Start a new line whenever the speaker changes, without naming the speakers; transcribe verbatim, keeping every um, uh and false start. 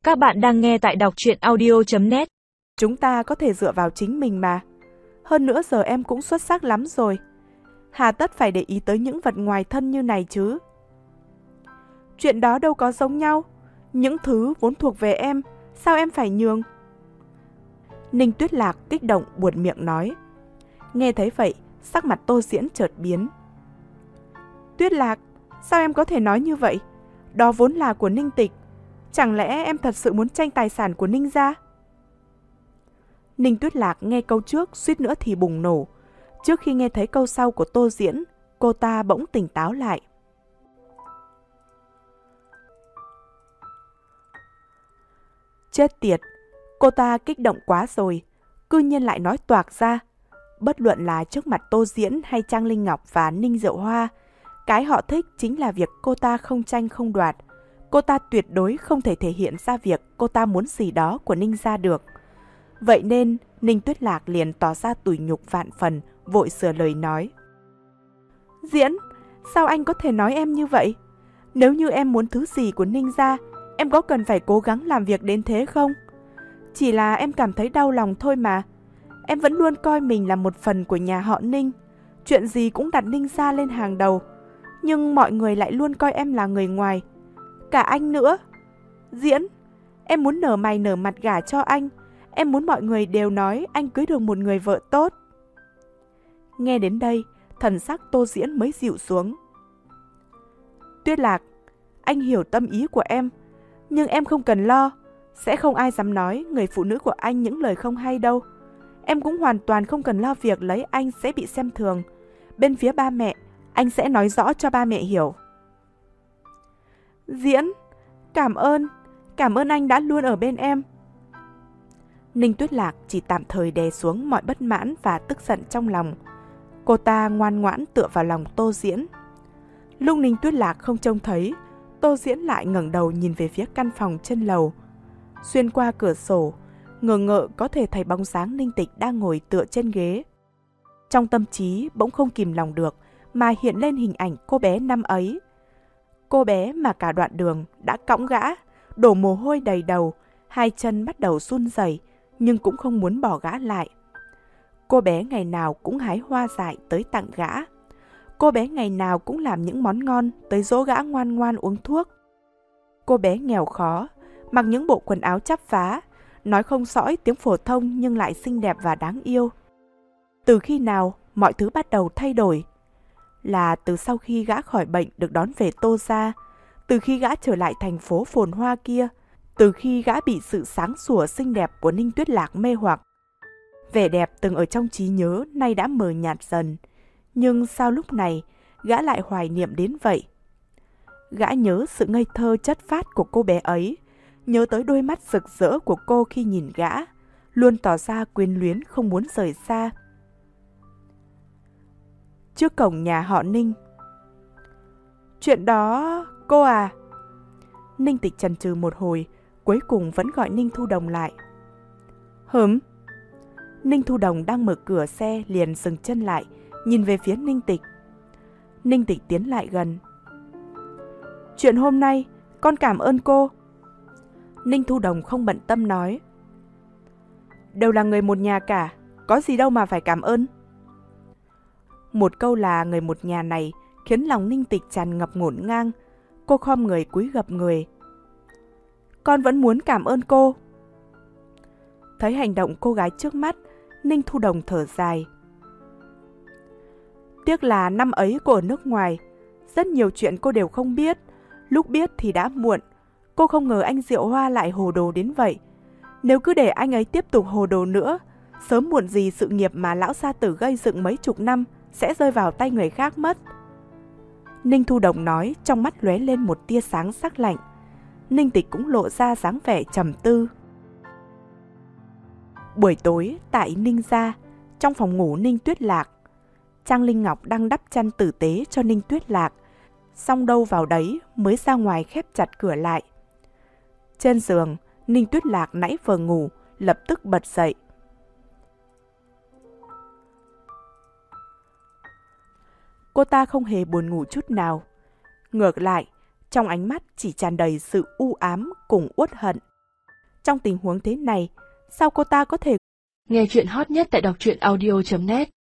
Các bạn đang nghe tại đọc truyện audio chấm net.
Chúng ta có thể dựa vào chính mình mà. Hơn nữa giờ em cũng xuất sắc lắm rồi. Hà tất phải để ý tới những vật ngoài thân như này chứ. Chuyện đó đâu có giống nhau. Những thứ vốn thuộc về em, sao em phải nhường? Ninh Tuyết Lạc kích động buột miệng nói. Nghe thấy vậy, sắc mặt Tô Diễn chợt biến. Tuyết Lạc, sao em có thể nói như vậy? Đó vốn là của Ninh Tịch. Chẳng lẽ em thật sự muốn tranh tài sản của Ninh gia? Ninh Tuyết Lạc nghe câu trước suýt nữa thì bùng nổ. Trước khi nghe thấy câu sau của Tô Diễn, cô ta bỗng tỉnh táo lại. Chết tiệt, cô ta kích động quá rồi, cư nhiên lại nói toạc ra. Bất luận là trước mặt Tô Diễn hay Trang Linh Ngọc và Ninh Diệu Hoa, cái họ thích chính là việc cô ta không tranh không đoạt. Cô ta tuyệt đối không thể thể hiện ra việc cô ta muốn gì đó của Ninh gia được. Vậy nên Ninh Tuyết Lạc liền tỏ ra tủi nhục vạn phần, vội sửa lời nói. Diễn, sao anh có thể nói em như vậy? Nếu như em muốn thứ gì của Ninh gia, em có cần phải cố gắng làm việc đến thế không? Chỉ là em cảm thấy đau lòng thôi mà. Em vẫn luôn coi mình là một phần của nhà họ Ninh. Chuyện gì cũng đặt Ninh gia lên hàng đầu. Nhưng mọi người lại luôn coi em là người ngoài. Cả anh nữa. Diễn, em muốn nở mày nở mặt gả cho anh. Em muốn mọi người đều nói anh cưới được một người vợ tốt. Nghe đến đây, thần sắc Tô Diễn mới dịu xuống. Tuyết Lạc, anh hiểu tâm ý của em. Nhưng em không cần lo. Sẽ không ai dám nói người phụ nữ của anh những lời không hay đâu. Em cũng hoàn toàn không cần lo việc lấy anh sẽ bị xem thường. Bên phía ba mẹ, anh sẽ nói rõ cho ba mẹ hiểu. Diễn, cảm ơn. Cảm ơn anh đã luôn ở bên em. Ninh Tuyết Lạc chỉ tạm thời đè xuống mọi bất mãn và tức giận trong lòng. Cô ta ngoan ngoãn tựa vào lòng Tô Diễn. Lúc Ninh Tuyết Lạc không trông thấy, Tô Diễn lại ngẩng đầu nhìn về phía căn phòng trên lầu. Xuyên qua cửa sổ, ngờ ngợ có thể thấy bóng dáng Ninh Tịch đang ngồi tựa trên ghế. Trong tâm trí bỗng không kìm lòng được mà hiện lên hình ảnh cô bé năm ấy. Cô bé mà cả đoạn đường đã cõng gã, đổ mồ hôi đầy đầu, hai chân bắt đầu run rẩy nhưng cũng không muốn bỏ gã lại. Cô bé ngày nào cũng hái hoa dại tới tặng gã. Cô bé ngày nào cũng làm những món ngon tới dỗ gã ngoan ngoan uống thuốc. Cô bé nghèo khó, mặc những bộ quần áo chắp vá, nói không sõi tiếng phổ thông nhưng lại xinh đẹp và đáng yêu. Từ khi nào mọi thứ bắt đầu thay đổi? Là từ sau khi gã khỏi bệnh được đón về Tô gia, từ khi gã trở lại thành phố phồn hoa kia, từ khi gã bị sự sáng sủa xinh đẹp của Ninh Tuyết Lạc mê hoặc. Vẻ đẹp từng ở trong trí nhớ nay đã mờ nhạt dần, nhưng sao lúc này gã lại hoài niệm đến vậy? Gã nhớ sự ngây thơ chất phác của cô bé ấy, nhớ tới đôi mắt rực rỡ của cô khi nhìn gã, luôn tỏ ra quyến luyến không muốn rời xa. Trước cổng nhà họ Ninh. Chuyện đó, cô à? Ninh Tịch chần chừ một hồi, cuối cùng vẫn gọi Ninh Thu Đồng lại. Hửm? Ninh Thu Đồng đang mở cửa xe liền dừng chân lại, nhìn về phía Ninh Tịch. Ninh Tịch tiến lại gần. Chuyện hôm nay, con cảm ơn cô. Ninh Thu Đồng không bận tâm nói. Đều là người một nhà cả, có gì đâu mà phải cảm ơn. Một câu là người một nhà này khiến lòng Ninh Tịch tràn ngập ngổn ngang. Cô khom người cúi gập người. Con vẫn muốn cảm ơn cô. Thấy hành động cô gái trước mắt, Ninh Thu Đồng thở dài. Tiếc là năm ấy cô ở nước ngoài, rất nhiều chuyện cô đều không biết. Lúc biết thì đã muộn. Cô không ngờ anh Diệu Hoa lại hồ đồ đến vậy. Nếu cứ để anh ấy tiếp tục hồ đồ nữa, sớm muộn gì sự nghiệp mà lão gia tử gây dựng mấy chục năm sẽ rơi vào tay người khác mất. Ninh Thu Đồng nói, trong mắt lóe lên một tia sáng sắc lạnh. Ninh Tịch cũng lộ ra dáng vẻ trầm tư. Buổi tối tại Ninh gia, trong phòng ngủ Ninh Tuyết Lạc, Trang Linh Ngọc đang đắp chăn tử tế cho Ninh Tuyết Lạc, xong đâu vào đấy mới ra ngoài khép chặt cửa lại. Trên giường, Ninh Tuyết Lạc nãy vừa ngủ, lập tức bật dậy. Cô ta không hề buồn ngủ chút nào. Ngược lại, trong ánh mắt chỉ tràn đầy sự u ám cùng uất hận. Trong tình huống thế này, sao cô ta có thể...
Nghe chuyện hot nhất tại đọc truyện audio chấm net